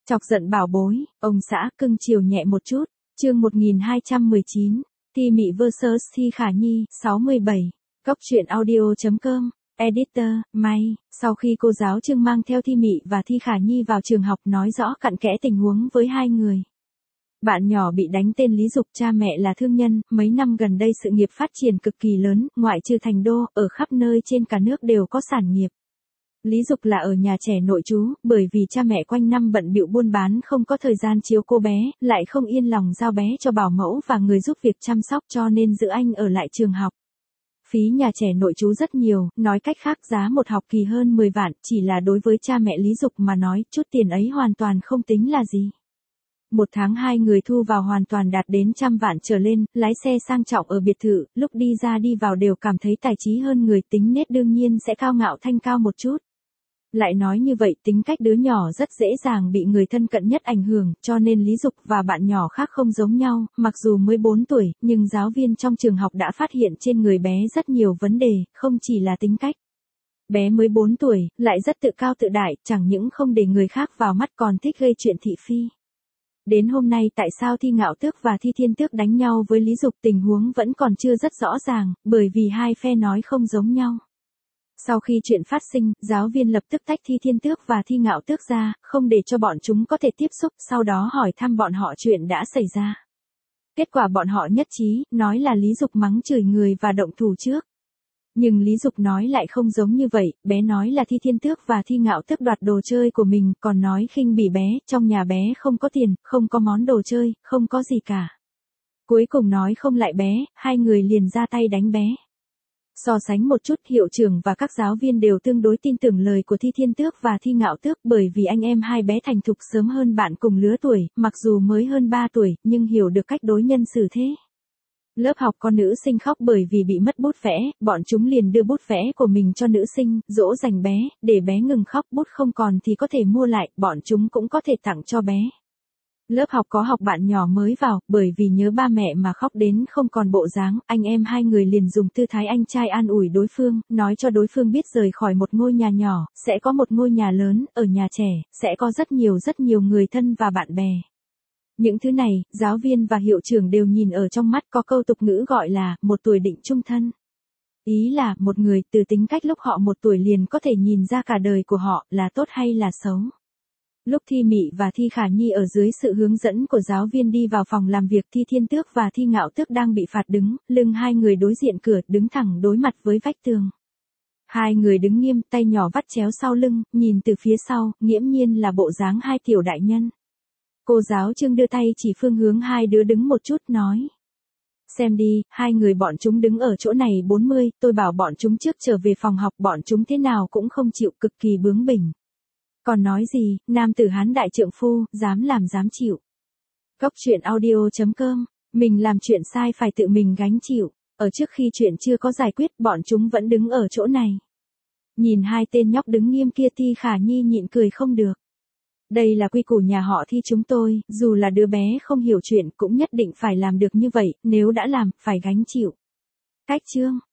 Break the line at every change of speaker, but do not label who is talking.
Chọc giận bảo bối, ông xã cưng chiều nhẹ một chút. Chương 1219, Thi Mị vs Thi Khả Nhi, 67. Cóc truyện audio.com. Editor, May. Sau khi cô giáo Trương mang theo Thi Mị và Thi Khả Nhi vào trường học nói rõ cặn kẽ tình huống với hai người. Bạn nhỏ bị đánh tên Lý Dục, cha mẹ là thương nhân, mấy năm gần đây sự nghiệp phát triển cực kỳ lớn, ngoại trừ thành đô, ở khắp nơi trên cả nước đều có sản nghiệp. Lý Dục là ở nhà trẻ nội trú, bởi vì cha mẹ quanh năm bận bịu buôn bán không có thời gian chiếu cô bé, lại không yên lòng giao bé cho bảo mẫu và người giúp việc chăm sóc cho nên giữ anh ở lại trường học. Phí nhà trẻ nội trú rất nhiều, nói cách khác giá một học kỳ hơn 10 vạn, chỉ là đối với cha mẹ Lý Dục mà nói, chút tiền ấy hoàn toàn không tính là gì. Một tháng hai người thu vào hoàn toàn đạt đến 100 vạn trở lên, lái xe sang trọng ở biệt thự, lúc đi ra đi vào đều cảm thấy tài trí hơn người, tính nết đương nhiên sẽ cao ngạo thanh cao một chút. Lại nói như vậy tính cách đứa nhỏ rất dễ dàng bị người thân cận nhất ảnh hưởng, cho nên Lý Dục và bạn nhỏ khác không giống nhau, mặc dù mới 4 tuổi, nhưng giáo viên trong trường học đã phát hiện trên người bé rất nhiều vấn đề, không chỉ là tính cách. Bé mới 4 tuổi, lại rất tự cao tự đại, chẳng những không để người khác vào mắt còn thích gây chuyện thị phi. Đến hôm nay tại sao Thi Ngạo Tước và Thi Thiên Tước đánh nhau với Lý Dục tình huống vẫn còn chưa rất rõ ràng, bởi vì hai phe nói không giống nhau. Sau khi chuyện phát sinh, giáo viên lập tức tách Thi Thiên Tước và Thi Ngạo Tước ra, không để cho bọn chúng có thể tiếp xúc, sau đó hỏi thăm bọn họ chuyện đã xảy ra. Kết quả bọn họ nhất trí, nói là Lý Dục mắng chửi người và động thủ trước. Nhưng Lý Dục nói lại không giống như vậy, bé nói là Thi Thiên Tước và Thi Ngạo Tước đoạt đồ chơi của mình, còn nói khinh bỉ bé, trong nhà bé không có tiền, không có món đồ chơi, không có gì cả. Cuối cùng nói không lại bé, hai người liền ra tay đánh bé. So sánh một chút, hiệu trưởng và các giáo viên đều tương đối tin tưởng lời của Thi Thiên Tước và Thi Ngạo Tước bởi vì anh em hai bé thành thục sớm hơn bạn cùng lứa tuổi, mặc dù mới hơn 3 tuổi, nhưng hiểu được cách đối nhân xử thế. Lớp học có nữ sinh khóc bởi vì bị mất bút vẽ, bọn chúng liền đưa bút vẽ của mình cho nữ sinh, dỗ dành bé, để bé ngừng khóc, bút không còn thì có thể mua lại, bọn chúng cũng có thể tặng cho bé. Lớp học có học bạn nhỏ mới vào, bởi vì nhớ ba mẹ mà khóc đến không còn bộ dáng, anh em hai người liền dùng tư thái anh trai an ủi đối phương, nói cho đối phương biết rời khỏi một ngôi nhà nhỏ, sẽ có một ngôi nhà lớn, ở nhà trẻ, sẽ có rất nhiều người thân và bạn bè. Những thứ này, giáo viên và hiệu trưởng đều nhìn ở trong mắt, có câu tục ngữ gọi là, một tuổi định chung thân. Ý là, một người từ tính cách lúc họ 1 tuổi liền có thể nhìn ra cả đời của họ, là tốt hay là xấu. Lúc Thi Mị và Thi Khả Nhi ở dưới sự hướng dẫn của giáo viên đi vào phòng làm việc, Thi Thiên Tước và Thi Ngạo Tước đang bị phạt đứng, lưng hai người đối diện cửa, đứng thẳng đối mặt với vách tường. Hai người đứng nghiêm, tay nhỏ vắt chéo sau lưng, nhìn từ phía sau, nghiễm nhiên là bộ dáng hai tiểu đại nhân. Cô giáo Trương đưa tay chỉ phương hướng hai đứa đứng một chút, nói. Xem đi, hai người bọn chúng đứng ở chỗ này 40, tôi bảo bọn chúng trước trở về phòng học, bọn chúng thế nào cũng không chịu, cực kỳ bướng bỉnh. Còn nói gì, nam tử Hán đại trượng phu, dám làm dám chịu. Cóc truyện audio.com, mình làm chuyện sai phải tự mình gánh chịu, ở trước khi chuyện chưa có giải quyết, bọn chúng vẫn đứng ở chỗ này. Nhìn hai tên nhóc đứng nghiêm kia, Thi Khả Nhi nhịn cười không được. Đây là quy củ nhà họ Thi chúng tôi, dù là đứa bé không hiểu chuyện cũng nhất định phải làm được như vậy, nếu đã làm, phải gánh chịu. Cách chương.